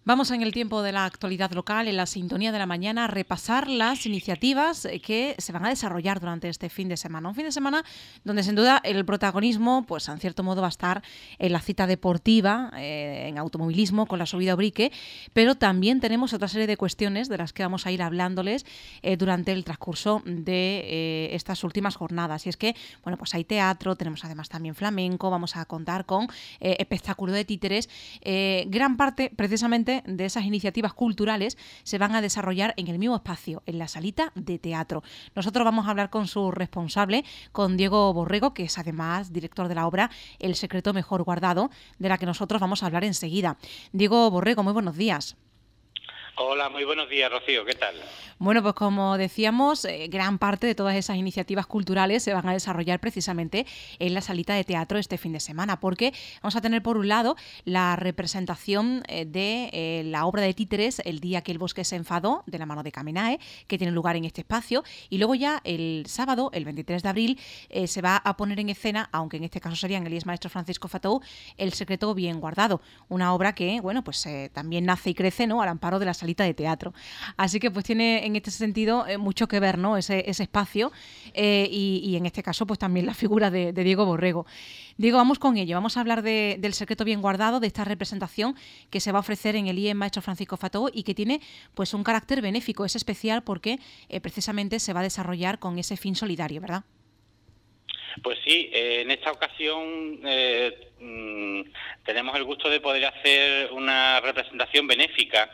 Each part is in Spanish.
Vamos en el tiempo de la actualidad local, en la sintonía de la mañana, a repasar las iniciativas que se van a desarrollar durante este fin de semana. Un fin de semana donde sin duda el protagonismo, pues en cierto modo va a estar en la cita deportiva, en automovilismo, con la subida a Ubrique, pero también tenemos otra serie de cuestiones de las que vamos a ir hablándoles durante el transcurso de estas últimas jornadas. Y es que, bueno, pues hay teatro, tenemos además también flamenco, vamos a contar con espectáculo de títeres. Gran parte, precisamente, de esas iniciativas culturales se van a desarrollar en el mismo espacio, en la salita de teatro. Nosotros vamos a hablar con su responsable, con Diego Borrego, que es además director de la obra El secreto mejor guardado, de la que nosotros vamos a hablar enseguida. Diego Borrego, muy buenos días. Hola, muy buenos días, Rocío, ¿qué tal? Bueno, pues como decíamos, gran parte de todas esas iniciativas culturales se van a desarrollar precisamente en la salita de teatro este fin de semana, porque vamos a tener por un lado la representación de la obra de títeres El día que el bosque se enfadó, de la mano de Caminae, que tiene lugar en este espacio, y luego ya el sábado, el 23 de abril, se va a poner en escena, aunque en este caso sería en el IES Maestro Francisco Fatou, El secreto bien guardado, una obra que, bueno, pues también nace y crece, ¿no?, al amparo de la salita de teatro. Así que pues tiene en este sentido mucho que ver, ¿no?, ese espacio y en este caso pues también la figura de Diego Borrego. Diego, vamos con ello, vamos a hablar del secreto bien guardado, de esta representación que se va a ofrecer en el IES Maestro Francisco Fatou y que tiene pues un carácter benéfico, es especial porque precisamente se va a desarrollar con ese fin solidario, ¿verdad? Pues sí, en esta ocasión tenemos el gusto de poder hacer una representación benéfica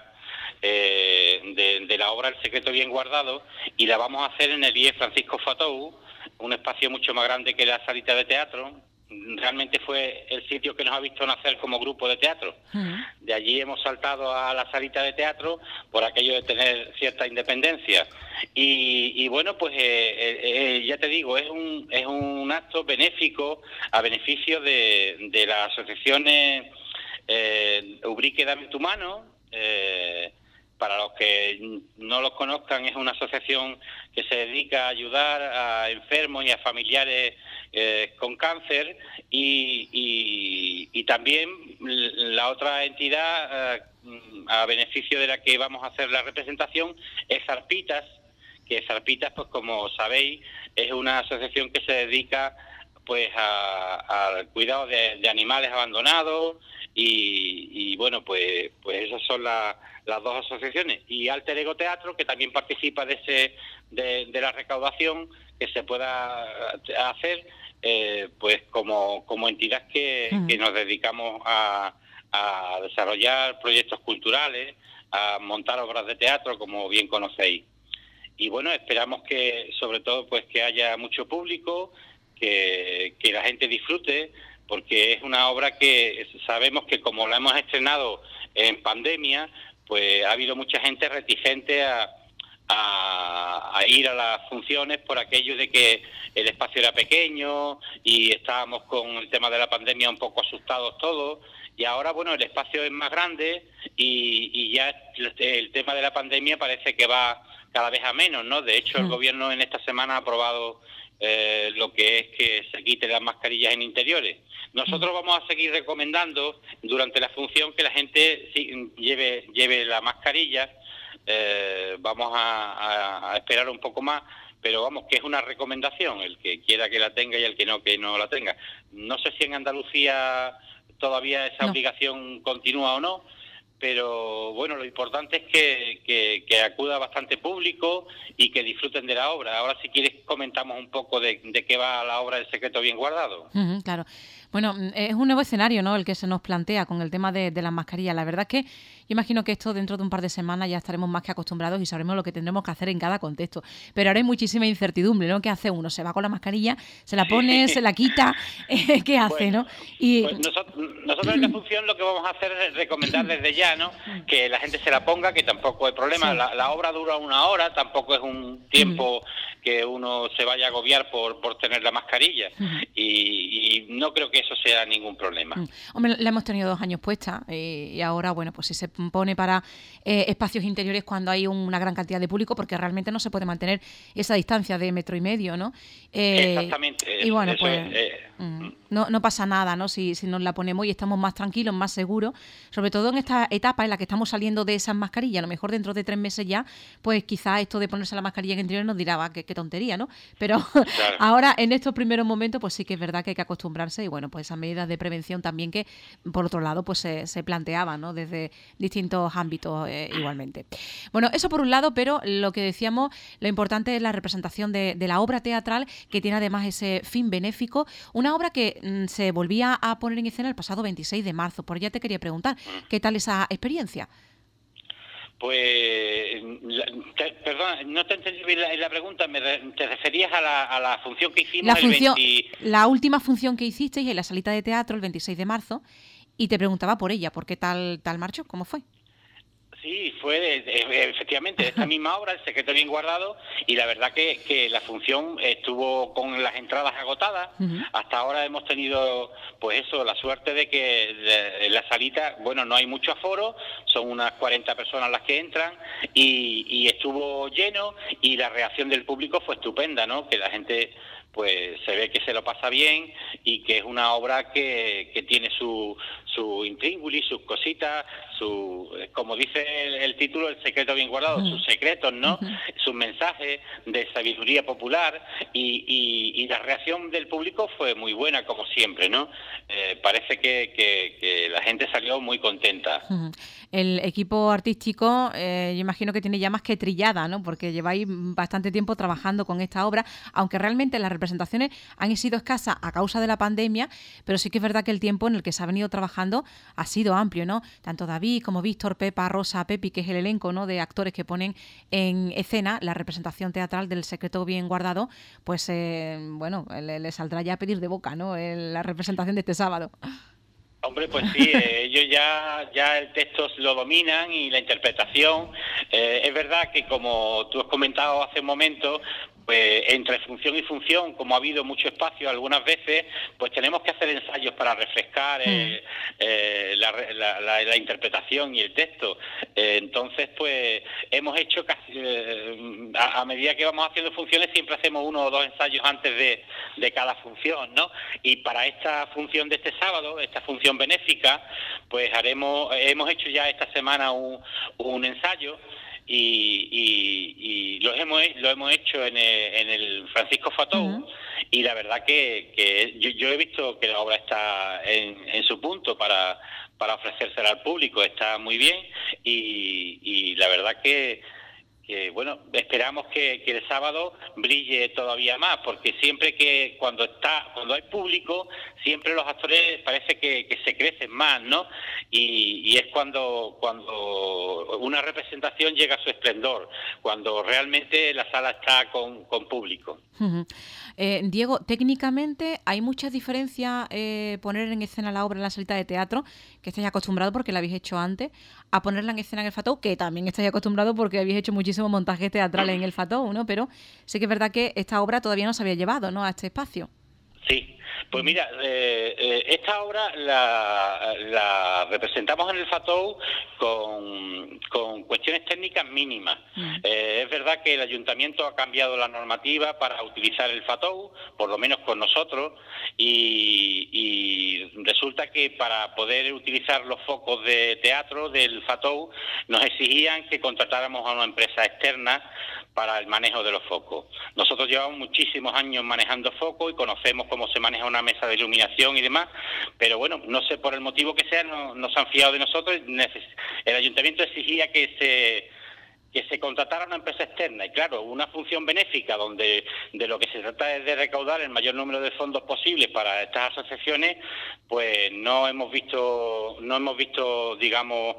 de la obra El secreto bien guardado, y la vamos a hacer en el IES Francisco Fatou, un espacio mucho más grande que la salita de teatro. Realmente fue el sitio que nos ha visto nacer como grupo de teatro. De allí hemos saltado a la salita de teatro por aquello de tener cierta independencia. Y bueno, pues ya te digo, es un acto benéfico a beneficio de las asociaciones Ubrique Dame tu Mano. Para los que no los conozcan, es una asociación que se dedica a ayudar a enfermos y a familiares con cáncer, y también la otra entidad a beneficio de la que vamos a hacer la representación es Zarpitas, que Zarpitas, pues como sabéis, es una asociación que se dedica pues al cuidado de animales abandonados, y bueno, pues esas son las dos asociaciones, y Alter Ego Teatro, que también participa de la recaudación que se pueda hacer, pues como entidad que nos dedicamos a desarrollar proyectos culturales, a montar obras de teatro, como bien conocéis. Y bueno, esperamos que sobre todo pues que haya mucho público, que la gente disfrute, porque es una obra que sabemos que como la hemos estrenado en pandemia, pues ha habido mucha gente reticente a ir a las funciones por aquello de que el espacio era pequeño y estábamos con el tema de la pandemia un poco asustados todos, y ahora bueno, el espacio es más grande y ya el tema de la pandemia parece que va cada vez a menos, ¿no? De hecho, el gobierno en esta semana ha aprobado lo que es que se quiten las mascarillas en interiores. Nosotros vamos a seguir recomendando durante la función que la gente lleve la mascarilla. Vamos a esperar un poco más, pero vamos, que es una recomendación, el que quiera que la tenga y el que no la tenga. No sé si en Andalucía todavía esa obligación continúa o no, pero bueno, lo importante es que acuda bastante público y que disfruten de la obra. Ahora, si quieres, comentamos un poco de qué va la obra El secreto bien guardado. Claro. Bueno, es un nuevo escenario, ¿no?, el que se nos plantea con el tema de las mascarillas. La verdad es que yo imagino que esto dentro de un par de semanas ya estaremos más que acostumbrados y sabremos lo que tendremos que hacer en cada contexto. Pero ahora hay muchísima incertidumbre, ¿no? ¿Qué hace uno? ¿Se va con la mascarilla? ¿Se la pone? ¿Se la quita? ¿Qué hace, no? Pues nosotros en la función lo que vamos a hacer es recomendar desde ya, ¿no?, que la gente se la ponga, que tampoco hay problema. La obra dura 1 hora, tampoco es un tiempo que uno se vaya a agobiar por tener la mascarilla, y no creo que eso sea ningún problema. Hombre, la hemos tenido 2 años puesta, y ahora, bueno, pues si se pone para espacios interiores cuando hay una gran cantidad de público, porque realmente no se puede mantener esa distancia de 1,5 metros, ¿no? Exactamente. Y bueno, pues es, no pasa nada, ¿no? Si nos la ponemos y estamos más tranquilos, más seguros, sobre todo en esta etapa en la que estamos saliendo de esas mascarillas. A lo mejor dentro de 3 meses ya, pues quizás esto de ponerse la mascarilla en interior nos dirá, qué tontería, ¿no? Pero claro. ahora, en estos primeros momentos, pues sí que es verdad que hay que acostumbrarse, y bueno, pues esas medidas de prevención también que, por otro lado, pues se planteaban, ¿no? Desde distintos ámbitos igualmente. Bueno, eso por un lado, pero lo que decíamos, lo importante es la representación de la obra teatral, que tiene además ese fin benéfico, una obra que se volvía a poner en escena el pasado 26 de marzo. Por ya te quería preguntar, ¿qué tal esa experiencia? Pues, perdón, no te entendí bien la pregunta. ¿Te referías a la función que hicimos la última función que hicisteis en la salita de teatro el 26 de marzo, y te preguntaba por ella, ¿por qué tal marchó? ¿Cómo fue? Sí, fue efectivamente esta misma obra, El secreto bien guardado, y la verdad que la función estuvo con las entradas agotadas. Hasta ahora hemos tenido, pues eso, la suerte de que en la salita, bueno, no hay mucho aforo, son unas 40 personas las que entran, y estuvo lleno, y la reacción del público fue estupenda, ¿no? Que la gente, pues se ve que se lo pasa bien, y que es una obra que tiene su intríngulis, sus cositas, como dice el título, El secreto bien guardado, sus secretos, ¿no? Sus mensajes de sabiduría popular, y la reacción del público fue muy buena, como siempre, ¿no? Parece que la gente salió muy contenta. El equipo artístico, yo imagino que tiene ya más que trillada, ¿no? Porque lleváis bastante tiempo trabajando con esta obra, aunque realmente las representaciones han sido escasas a causa de la pandemia, pero sí que es verdad que el tiempo en el que se ha venido trabajando ha sido amplio, ¿no? Tanto David como Víctor, Pepa, Rosa, Pepi, que es el elenco, ¿no?, de actores que ponen en escena la representación teatral del secreto bien guardado, pues bueno, le saldrá ya a pedir de boca, ¿no?, la representación de este sábado. Hombre, pues sí, ellos ya el texto lo dominan, y la interpretación. Es verdad que, como tú has comentado hace un momento, pues entre función y función, como ha habido mucho espacio algunas veces, pues tenemos que hacer ensayos para refrescar la interpretación y el texto. Entonces, pues hemos hecho casi, a medida que vamos haciendo funciones, siempre hacemos 1 o 2 ensayos antes de cada función, ¿no? Y para esta función de este sábado, esta función benéfica, pues hemos hecho ya esta semana un ensayo, y lo hemos hecho en el Francisco Fatou, y la verdad que yo he visto que la obra está en su punto para ofrecérsela al público, está muy bien, y la verdad que bueno, esperamos que el sábado brille todavía más, porque siempre que cuando hay público, siempre los actores parece que se crecen más, ¿no? Y es cuando una representación llega a su esplendor, cuando realmente la sala está con público. Diego, técnicamente hay muchas diferencias poner en escena la obra en la salita de teatro, que estáis acostumbrado porque la habéis hecho antes, a ponerla en escena en el Fatou, que también estáis acostumbrado porque habéis hecho muchísimos montajes teatrales en el Fatou, ¿no? Pero sí que es verdad que esta obra todavía no se había llevado, ¿no?, a este espacio. Sí, pues mira, esta obra la representamos en el Fatou con cuestiones técnicas mínimas. Es verdad que el ayuntamiento ha cambiado la normativa para utilizar el Fatou, por lo menos con nosotros, y resulta que para poder utilizar los focos de teatro del Fatou nos exigían que contratáramos a una empresa externa para el manejo de los focos. Nosotros llevamos muchísimos años manejando focos y conocemos cómo se maneja una mesa de iluminación y demás, pero bueno, no sé por el motivo que sea, no se han fiado de nosotros. El ayuntamiento exigía que se contratara una empresa externa, y claro, una función benéfica donde de lo que se trata es de recaudar el mayor número de fondos posibles para estas asociaciones, pues no hemos visto, digamos,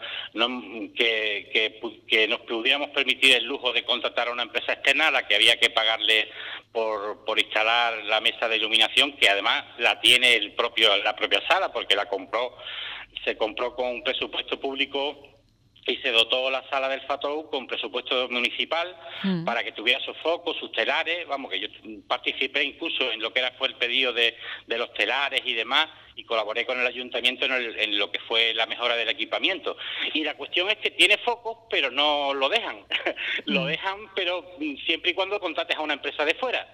que nos pudiéramos permitir el lujo de contratar a una empresa externa a la que había que pagarle por instalar la mesa de iluminación, que además la tiene la propia sala, porque se compró con un presupuesto público y se dotó la sala del FATOU con presupuesto municipal para que tuviera sus focos, sus telares. Vamos, que yo participé incluso en lo que fue el pedido de los telares y demás, y colaboré con el ayuntamiento en lo que fue la mejora del equipamiento. Y la cuestión es que tiene focos, pero no lo dejan. Lo dejan, pero siempre y cuando contrates a una empresa de fuera.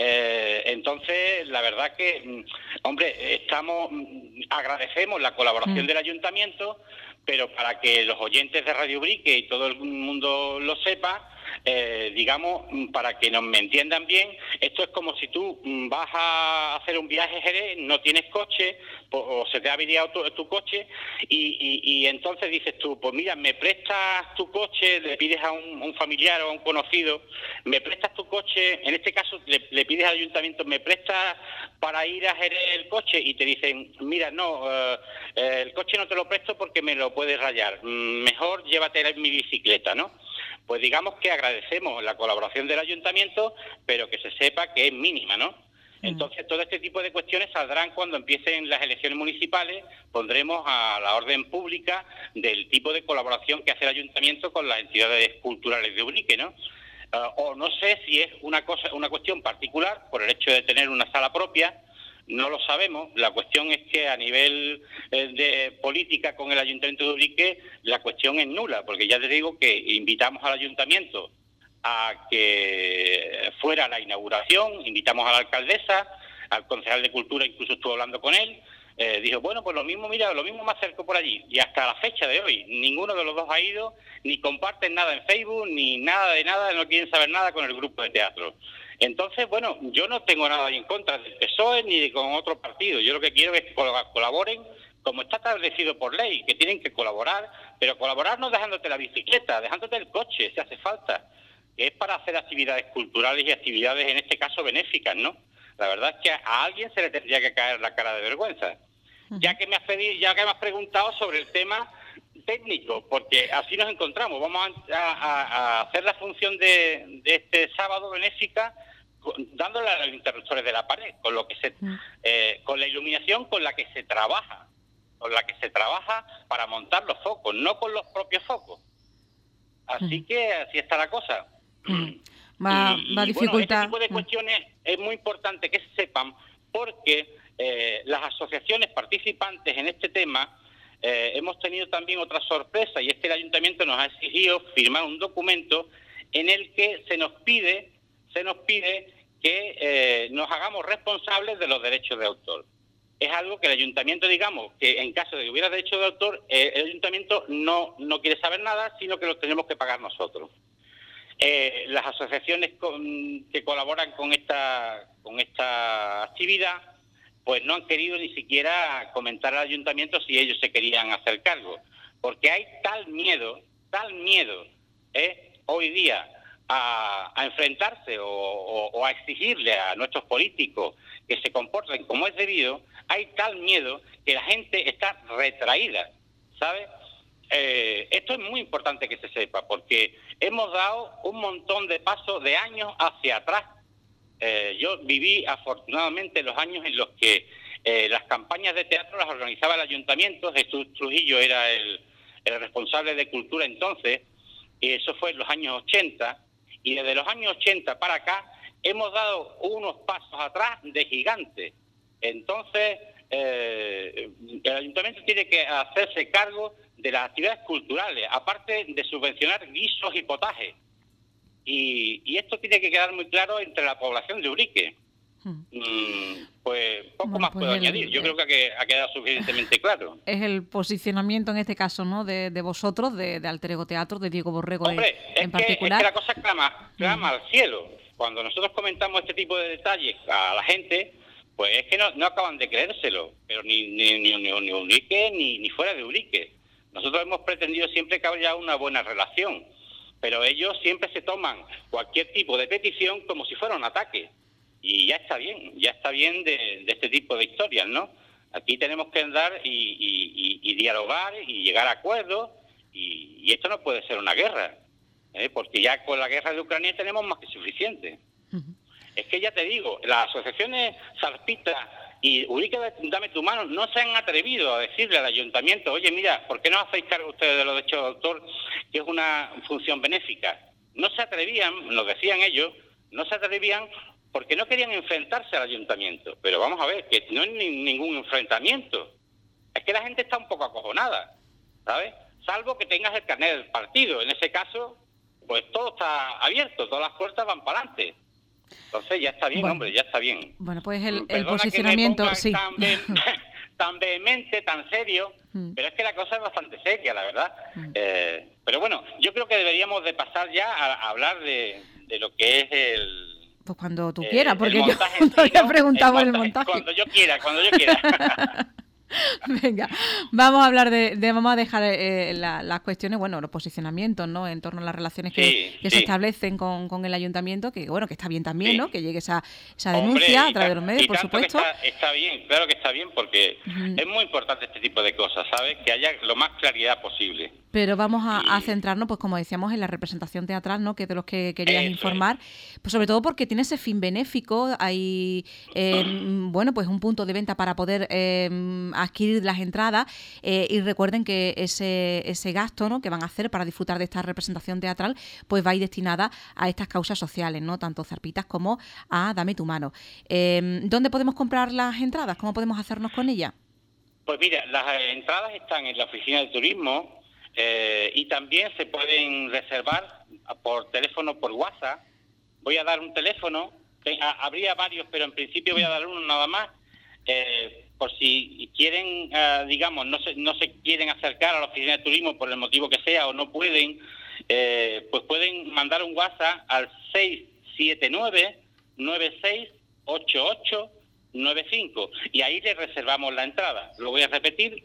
Entonces, la verdad que, hombre, agradecemos la colaboración del ayuntamiento, pero para que los oyentes de Radio Ubrique y todo el mundo lo sepa, digamos, para que me entiendan bien, esto es como si tú vas a hacer un viaje a Jerez, no tienes coche, o se te ha averiado tu coche, y entonces dices tú, pues mira, me prestas tu coche, le pides a un familiar o a un conocido, me prestas tu coche, en este caso le pides al ayuntamiento, me prestas para ir a Jerez el coche, y te dicen, mira, no, el coche no te lo presto porque me lo puedes rayar, mejor llévate mi bicicleta, ¿no? Pues digamos que agradecemos la colaboración del ayuntamiento, pero que se sepa que es mínima, ¿no? Entonces, todo este tipo de cuestiones saldrán cuando empiecen las elecciones municipales. Pondremos a la orden pública del tipo de colaboración que hace el ayuntamiento con las entidades culturales de Ubrique, ¿no? O no sé si es una cuestión particular por el hecho de tener una sala propia. No lo sabemos. La cuestión es que a nivel de política con el Ayuntamiento de Ubrique, la cuestión es nula, porque ya te digo que invitamos al Ayuntamiento a que fuera a la inauguración, invitamos a la alcaldesa, al concejal de Cultura incluso estuvo hablando con él, dijo, bueno, pues lo mismo me acerco por allí, y hasta la fecha de hoy, ninguno de los dos ha ido, ni comparten nada en Facebook, ni nada de nada, no quieren saber nada con el grupo de teatro. Entonces, bueno, yo no tengo nada en contra del PSOE ni con otro partido. Yo lo que quiero es que colaboren como está establecido por ley, que tienen que colaborar, pero colaborar no dejándote la bicicleta, dejándote el coche, si hace falta. Es para hacer actividades culturales y actividades, en este caso, benéficas, ¿no? La verdad es que a alguien se le tendría que caer la cara de vergüenza. Ya que me has preguntado sobre el tema técnico, porque así nos encontramos. Vamos a hacer la función de este sábado benéfica dándole a los interruptores de la pared, con lo que con la iluminación con la que se trabaja para montar los focos, no con los propios focos. Así que así está la cosa. Va a dificultar. Bueno, este tipo de cuestiones es muy importante que se sepan, porque las asociaciones participantes en este tema hemos tenido también otra sorpresa, y es que el ayuntamiento nos ha exigido firmar un documento en el que se nos pide que nos hagamos responsables de los derechos de autor. Es algo que el ayuntamiento, digamos, que en caso de que hubiera derecho de autor, el ayuntamiento no quiere saber nada, sino que los tenemos que pagar nosotros. Las asociaciones que colaboran con esta actividad, pues no han querido ni siquiera comentar al ayuntamiento si ellos se querían hacer cargo, porque hay tal miedo hoy día a enfrentarse o a exigirle a nuestros políticos que se comporten como es debido, hay tal miedo que la gente está retraída, ¿sabes? Esto es muy importante que se sepa, porque hemos dado un montón de pasos de años hacia atrás. Yo viví afortunadamente los años en los que las campañas de teatro las organizaba el ayuntamiento. Jesús Trujillo era el responsable de cultura entonces, y eso fue en los años 80, y desde los años 80 para acá hemos dado unos pasos atrás de gigante. Entonces, el ayuntamiento tiene que hacerse cargo de las actividades culturales, aparte de subvencionar guisos y potajes. Y esto tiene que quedar muy claro entre la población de Ubrique. Pues poco más puedo añadir. Yo creo que ha quedado suficientemente claro. Es el posicionamiento en este caso, ¿no?, de vosotros, de Alter Ego Teatro, de Diego Borrego. Hombre, en particular. Es que la cosa clama al cielo. Cuando nosotros comentamos este tipo de detalles a la gente, pues es que no acaban de creérselo, pero ni Ubrique ni fuera de Ubrique. Nosotros hemos pretendido siempre que haya una buena relación, pero ellos siempre se toman cualquier tipo de petición como si fuera un ataque. Y ya está bien de este tipo de historias, ¿no? Aquí tenemos que andar y dialogar y llegar a acuerdos, y esto no puede ser una guerra, porque ya con la guerra de Ucrania tenemos más que suficiente. Es que ya te digo, las asociaciones salpitas y Ubrique Dame tu Mano no se han atrevido a decirle al ayuntamiento, oye, mira, ¿por qué no hacéis cargo ustedes de los derechos de autor, que es una función benéfica? No se atrevían, lo decían ellos, no se atrevían porque no querían enfrentarse al ayuntamiento. Pero vamos a ver, que no es ningún enfrentamiento. Es que la gente está un poco acojonada, ¿sabes? Salvo que tengas el carnet del partido. En ese caso, pues todo está abierto, todas las puertas van para adelante. Entonces ya está bien, bueno, hombre, ya está bien. Bueno, pues el posicionamiento, sí. Tan vehemente, tan serio, pero es que la cosa es bastante seria, la verdad. Pero bueno, yo creo que deberíamos de pasar ya a hablar de lo que es el... Pues cuando tú quieras, porque yo no había preguntado por el montaje. Cuando yo quiera. Venga, vamos a hablar vamos a dejar las cuestiones, bueno, los posicionamientos, ¿no?, en torno a las relaciones que se establecen con el ayuntamiento, que bueno, que está bien también, ¿no?, que llegue esa denuncia a través de los medios, por supuesto. Está bien, claro que está bien, porque es muy importante este tipo de cosas, ¿sabes? Que haya lo más claridad posible. Pero vamos a centrarnos, pues como decíamos, en la representación teatral, ¿no?, que es de los que querías informar, pues sobre todo porque tiene ese fin benéfico, hay bueno, pues un punto de venta para poder adquirir las entradas, y recuerden que ese gasto, ¿no?, que van a hacer para disfrutar de esta representación teatral, pues va a ir destinada a estas causas sociales, ¿no?, tanto Zarpitas como a Dame tu Mano. ¿Dónde podemos comprar las entradas? ¿Cómo podemos hacernos con ellas? Pues mira, las entradas están en la oficina de turismo, y también se pueden reservar por teléfono, por WhatsApp. Voy a dar un teléfono, habría varios, pero en principio voy a dar uno nada más, por si quieren, digamos, no se quieren acercar a la oficina de turismo por el motivo que sea, o no pueden, pues pueden mandar un WhatsApp al 679-968895, y ahí les reservamos la entrada. Lo voy a repetir,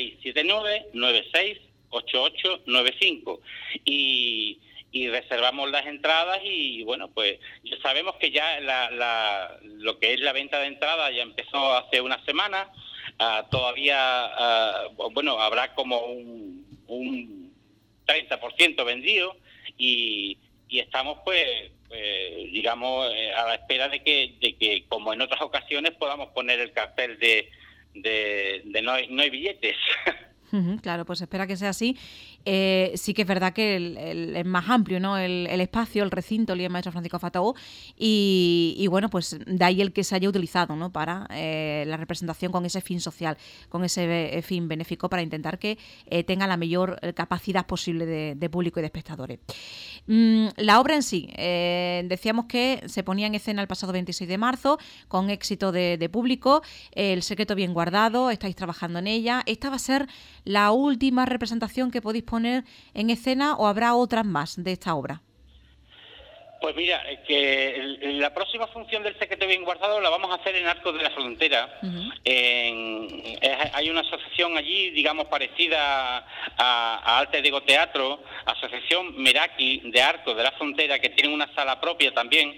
679-968895, y reservamos las entradas. Y bueno, pues ya sabemos que ya lo que es la venta de entradas ya empezó hace una semana. Todavía bueno, habrá como un 30% vendido, y estamos pues digamos a la espera de que como en otras ocasiones podamos poner el cartel de no hay billetes. Claro, pues espera que sea así. Sí que es verdad que es más amplio, ¿no?, el espacio, el recinto, el Maestro Francisco Fatau, y bueno, pues de ahí el que se haya utilizado, ¿no?, para la representación con ese fin social, con ese fin benéfico, para intentar que tenga la mayor capacidad posible de público y de espectadores. La obra en sí, decíamos que se ponía en escena el pasado 26 de marzo, con éxito de público. El secreto bien guardado, estáis trabajando en ella. ¿Esta va a ser la última representación que podéis poner en escena, o habrá otras más de esta obra? Pues mira, que la próxima función del Secreto Bien Guardado la vamos a hacer en Arcos de la Frontera. Hay una asociación allí, digamos, parecida a Arte de Ego Teatro, Asociación Meraki de Arcos de la Frontera, que tienen una sala propia también,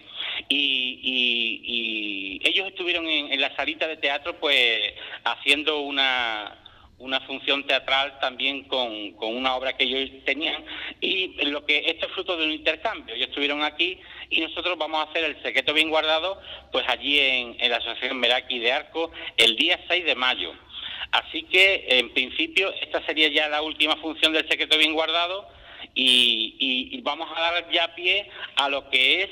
y ellos estuvieron en la salita de teatro, pues haciendo una función teatral también con una obra que ellos tenían, y esto es fruto de un intercambio. Ellos estuvieron aquí y nosotros vamos a hacer el Secreto Bien Guardado pues allí en la Asociación Meraki de Arco el día 6 de mayo. Así que en principio esta sería ya la última función del Secreto Bien Guardado, y vamos a dar ya pie a lo que es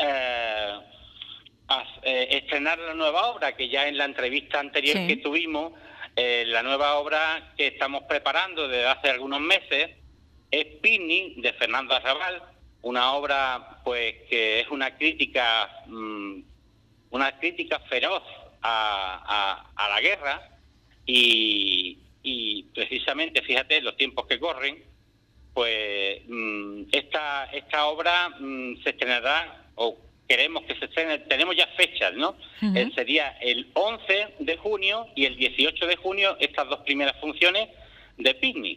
estrenar la nueva obra, que ya en la entrevista anterior que tuvimos, la nueva obra que estamos preparando desde hace algunos meses es Picnic, de Fernando Arrabal, una obra pues que es una crítica feroz a la guerra, y precisamente, fíjate, los tiempos que corren, pues esta obra se estrenará, o queremos que se estrene, tenemos ya fechas, ¿no? Sería el 11 de junio y el 18 de junio, estas dos primeras funciones de Picnic.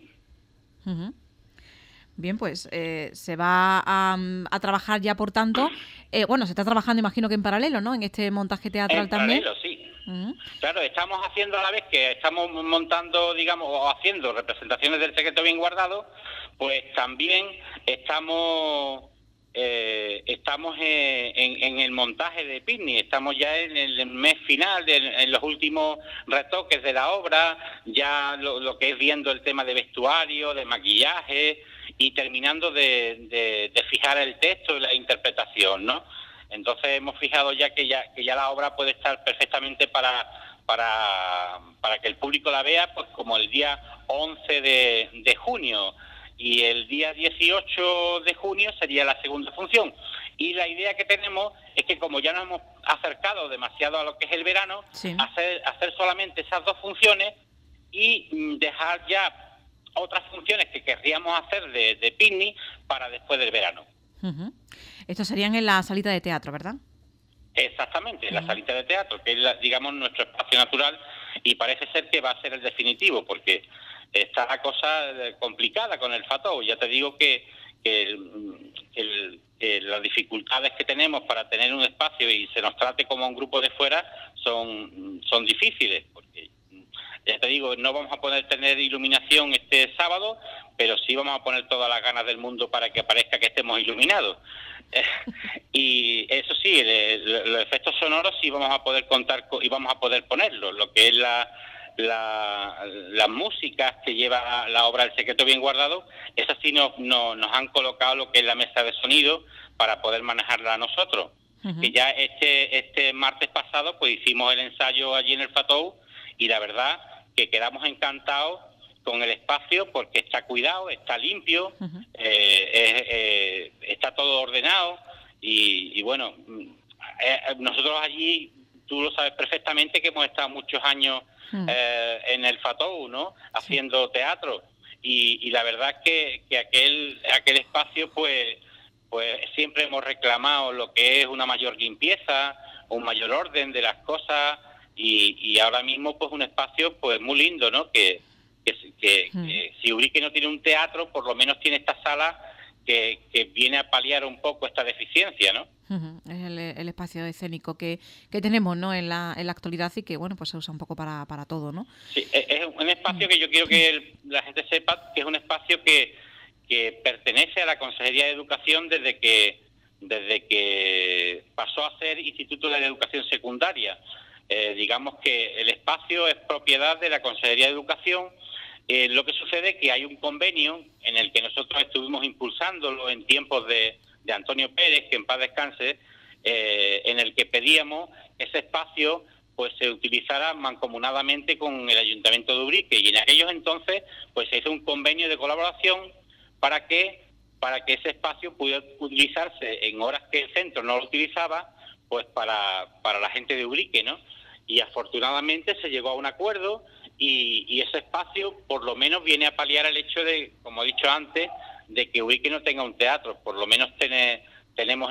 Bien, pues se va a trabajar ya, por tanto, bueno, se está trabajando, imagino que en paralelo, ¿no?, en este montaje teatral también. En paralelo, sí. Claro, estamos haciendo a la vez que estamos montando, digamos, o haciendo representaciones del Secreto Bien Guardado, pues también estamos estamos en el montaje de Picnic, estamos ya en el mes final, en los últimos retoques de la obra, ya lo que es viendo el tema de vestuario, de maquillaje y terminando de fijar el texto y la interpretación, ¿no? Entonces hemos fijado ya que ya la obra puede estar perfectamente para que el público la vea, pues como el día 11 de junio. Y el día 18 de junio sería la segunda función. Y la idea que tenemos es que como ya nos hemos acercado demasiado a lo que es el verano, Sí. hacer solamente esas dos funciones y dejar ya otras funciones que querríamos hacer de Picnic para después del verano. Uh-huh. Estos serían en la salita de teatro, ¿verdad? Exactamente, la salita de teatro, que es, digamos, nuestro espacio natural, y parece ser que va a ser el definitivo, porque está la cosa complicada con el Fatou. Ya te digo que las dificultades que tenemos para tener un espacio y se nos trate como a un grupo de fuera son difíciles, porque ya te digo, no vamos a poder tener iluminación este sábado, pero sí vamos a poner todas las ganas del mundo para que parezca que estemos iluminados. Y eso sí, los efectos sonoros sí vamos a poder contar y vamos a poder ponerlos, lo que es las músicas que lleva la obra El secreto bien guardado, esas sí nos han colocado lo que es la mesa de sonido para poder manejarla nosotros. Uh-huh. Que ya este martes pasado pues hicimos el ensayo allí en el Fatou y la verdad que quedamos encantados con el espacio porque está cuidado, está limpio, uh-huh. Está todo ordenado y bueno, nosotros allí, tú lo sabes perfectamente que hemos estado muchos años en el Fatou, ¿no? Haciendo teatro y la verdad que aquel espacio pues siempre hemos reclamado lo que es una mayor limpieza, un mayor orden de las cosas y ahora mismo pues un espacio pues muy lindo, ¿no? Que si Ubrique no tiene un teatro, por lo menos tiene esta sala que viene a paliar un poco esta deficiencia, ¿no? Uh-huh. Es el espacio escénico que tenemos, ¿no? En la actualidad y que, bueno, pues se usa un poco para todo, ¿no? Sí, es un espacio que yo quiero que la gente sepa que es un espacio que pertenece a la Consejería de Educación desde que pasó a ser Instituto de Educación Secundaria. Digamos que el espacio es propiedad de la Consejería de Educación. Lo que sucede es que hay un convenio en el que nosotros estuvimos impulsándolo en tiempos de Antonio Pérez, que en paz descanse, en el que pedíamos que ese espacio pues se utilizara mancomunadamente con el Ayuntamiento de Ubrique, y en aquellos entonces pues se hizo un convenio de colaboración para que ese espacio pudiera utilizarse en horas que el centro no lo utilizaba, pues para la gente de Ubrique, ¿no? Y afortunadamente se llegó a un acuerdo y ese espacio por lo menos viene a paliar el hecho de, como he dicho antes, de que Ubrique no tenga un teatro. Por lo menos tenemos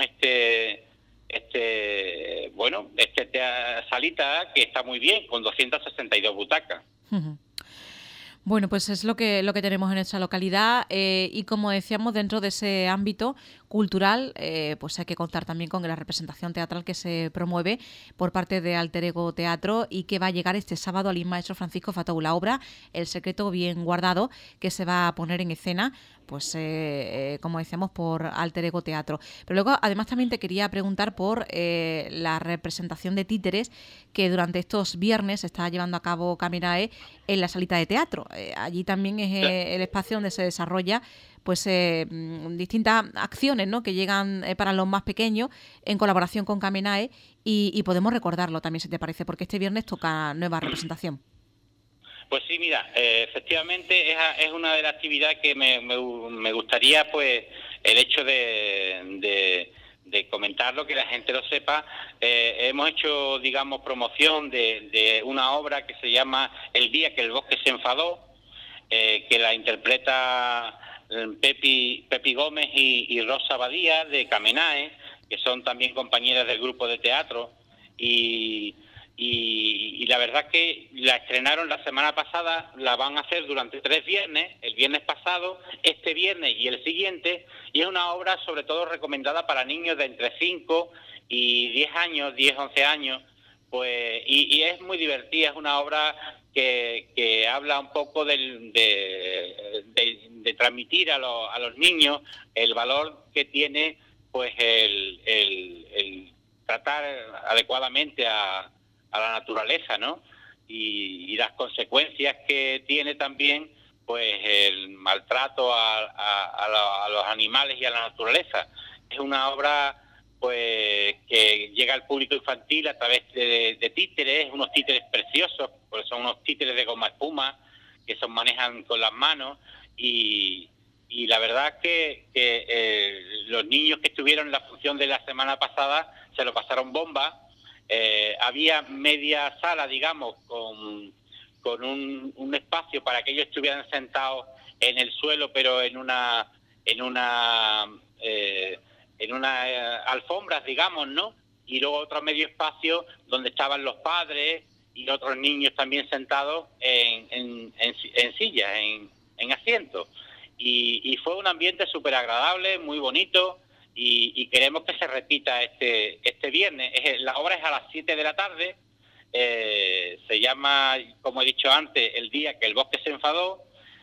salita que está muy bien, con 262 butacas. Uh-huh. Bueno, pues es lo que tenemos en esta localidad y como decíamos, dentro de ese ámbito cultural, pues hay que contar también con la representación teatral que se promueve por parte de Alter Ego Teatro y que va a llegar este sábado al maestro Francisco Fatou, la obra El secreto bien guardado, que se va a poner en escena, pues como decíamos, por Alter Ego Teatro. Pero luego, además, también te quería preguntar por la representación de títeres que durante estos viernes se está llevando a cabo Caminae en la salita de teatro. Allí también es el espacio donde se desarrolla pues distintas acciones, ¿no?, que llegan para los más pequeños en colaboración con Caminae y podemos recordarlo también, si te parece, porque este viernes toca nueva representación. Pues sí, mira, efectivamente es una de las actividades que me gustaría, pues, el hecho de comentarlo, que la gente lo sepa. Hemos hecho, digamos, promoción de una obra que se llama El día que el bosque se enfadó, que la interpreta Pepi Gómez y Rosa Badía de Caminae, que son también compañeras del grupo de teatro, y la verdad que la estrenaron la semana pasada, la van a hacer durante 3 viernes, el viernes pasado, este viernes y el siguiente, y es una obra sobre todo recomendada para niños de entre 5 y 10 años, 10, 11 años, pues y es muy divertida, es una obra que habla un poco de transmitir a los niños el valor que tiene pues el tratar adecuadamente a la naturaleza, ¿no? Y las consecuencias que tiene también pues el maltrato a los animales y a la naturaleza. Es una obra pues que llega al público infantil a través de títeres, unos títeres preciosos, porque son unos títeres de goma espuma que se manejan con las manos, y la verdad que los niños que estuvieron en la función de la semana pasada se lo pasaron bomba. Había media sala, digamos, con un espacio para que ellos estuvieran sentados en el suelo, pero en una alfombras, digamos, ¿no? Y luego otro medio espacio donde estaban los padres y otros niños también sentados en sillas, en asientos. Y fue un ambiente súper agradable, muy bonito, y queremos que se repita este viernes. La obra es a las 7 de la tarde, se llama, como he dicho antes, El día que el bosque se enfadó,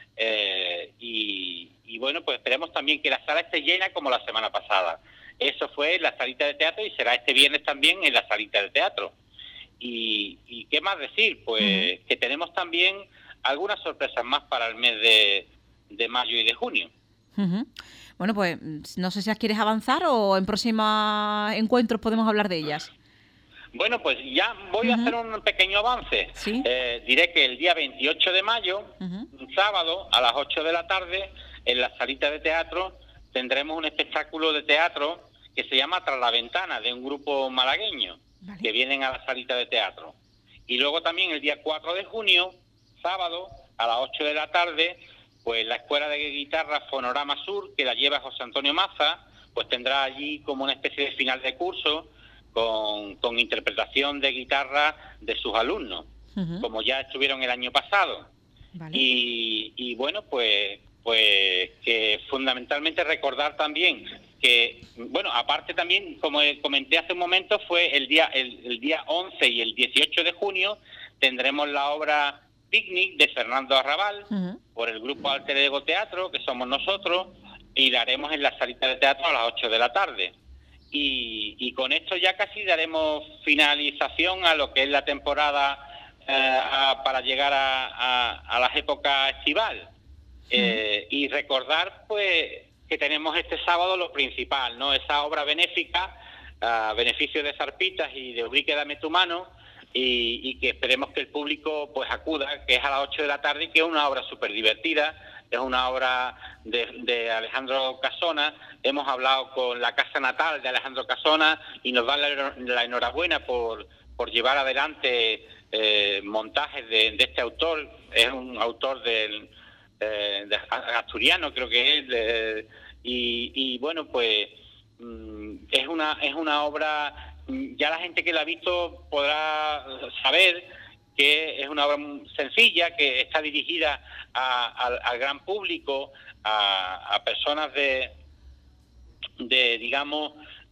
y bueno, pues esperemos también que la sala esté llena como la semana pasada. Eso fue en la salita de teatro y será este viernes también en la salita de teatro. ¿Y qué más decir? Pues que tenemos también algunas sorpresas más para el mes de mayo y de junio. Bueno, pues no sé si las quieres avanzar o en próximos encuentros podemos hablar de ellas. Bueno, pues ya voy a hacer un pequeño avance. ¿Sí? Diré que el día 28 de mayo, un sábado, a las 8 de la tarde, en la salita de teatro, tendremos un espectáculo de teatro que se llama Tras la Ventana, de un grupo malagueño, vale, que vienen a la salita de teatro. Y luego también el día 4 de junio, sábado, a las 8 de la tarde, pues la Escuela de Guitarra Fonorama Sur, que la lleva José Antonio Maza, pues tendrá allí como una especie de final de curso con interpretación de guitarra de sus alumnos, como ya estuvieron el año pasado. Vale. Y bueno, pues que fundamentalmente recordar también que, bueno, aparte también, como comenté hace un momento, fue el día 11 y el 18 de junio tendremos la obra Picnic de Fernando Arrabal, por el grupo Alter Ego Teatro, que somos nosotros, y la haremos en la salita de teatro a las 8 de la tarde. Y con esto ya casi daremos finalización a lo que es la temporada para llegar a las épocas estival. Y recordar pues que tenemos este sábado lo principal, ¿no? Esa obra benéfica a beneficio de Zarpitas y de Ubrique Dame tu Mano, y que esperemos que el público pues acuda, que es a las 8 de la tarde, y que es una obra súper divertida. Es una obra de Alejandro Casona. Hemos hablado con la casa natal de Alejandro Casona y nos dan la enhorabuena por llevar adelante montajes de este autor. Es un autor de asturiano, creo que es. Y bueno, pues es una obra, ya la gente que la ha visto podrá saber que es una obra sencilla, que está dirigida al gran público, a personas digamos,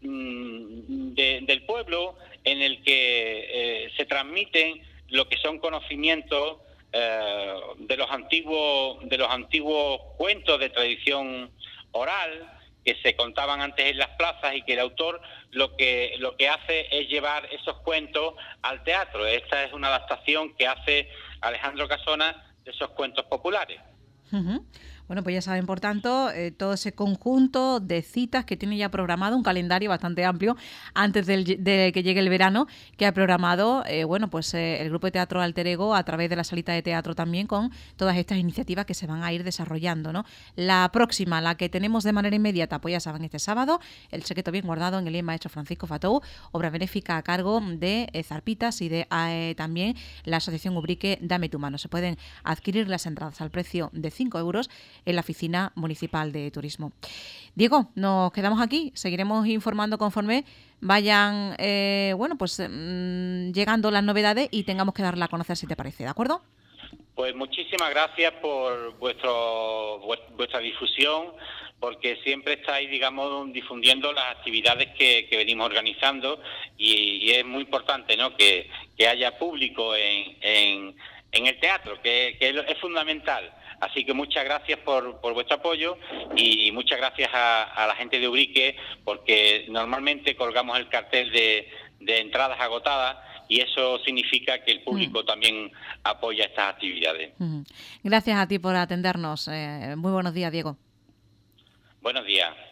del pueblo, en el que se transmiten lo que son conocimientos de los antiguos cuentos de tradición oral que se contaban antes en las plazas, y que el autor lo que hace es llevar esos cuentos al teatro. Esta es una adaptación que hace Alejandro Casona de esos cuentos populares. Bueno, pues ya saben, por tanto, todo ese conjunto de citas que tiene ya programado, un calendario bastante amplio antes de que llegue el verano, que ha programado el Grupo de Teatro Alter Ego a través de la salita de teatro también, con todas estas iniciativas que se van a ir desarrollando, ¿no? La próxima, la que tenemos de manera inmediata, pues ya saben, este sábado, El secreto bien guardado, en el maestro Francisco Fatou, obra benéfica a cargo de Zarpitas y de también la Asociación Ubrique Dame tu Mano. Se pueden adquirir las entradas al precio de 5 euros en la Oficina Municipal de Turismo. Diego, nos quedamos aquí, seguiremos informando conforme vayan llegando las novedades y tengamos que darla a conocer, si te parece, ¿de acuerdo? Pues muchísimas gracias por vuestra difusión, porque siempre estáis, digamos, difundiendo las actividades que venimos organizando, y es muy importante, ¿no?, que haya público en el teatro, que es fundamental. Así que muchas gracias por vuestro apoyo y muchas gracias a la gente de Ubrique, porque normalmente colgamos el cartel de entradas agotadas y eso significa que el público también apoya estas actividades. Gracias a ti por atendernos. Muy buenos días, Diego. Buenos días.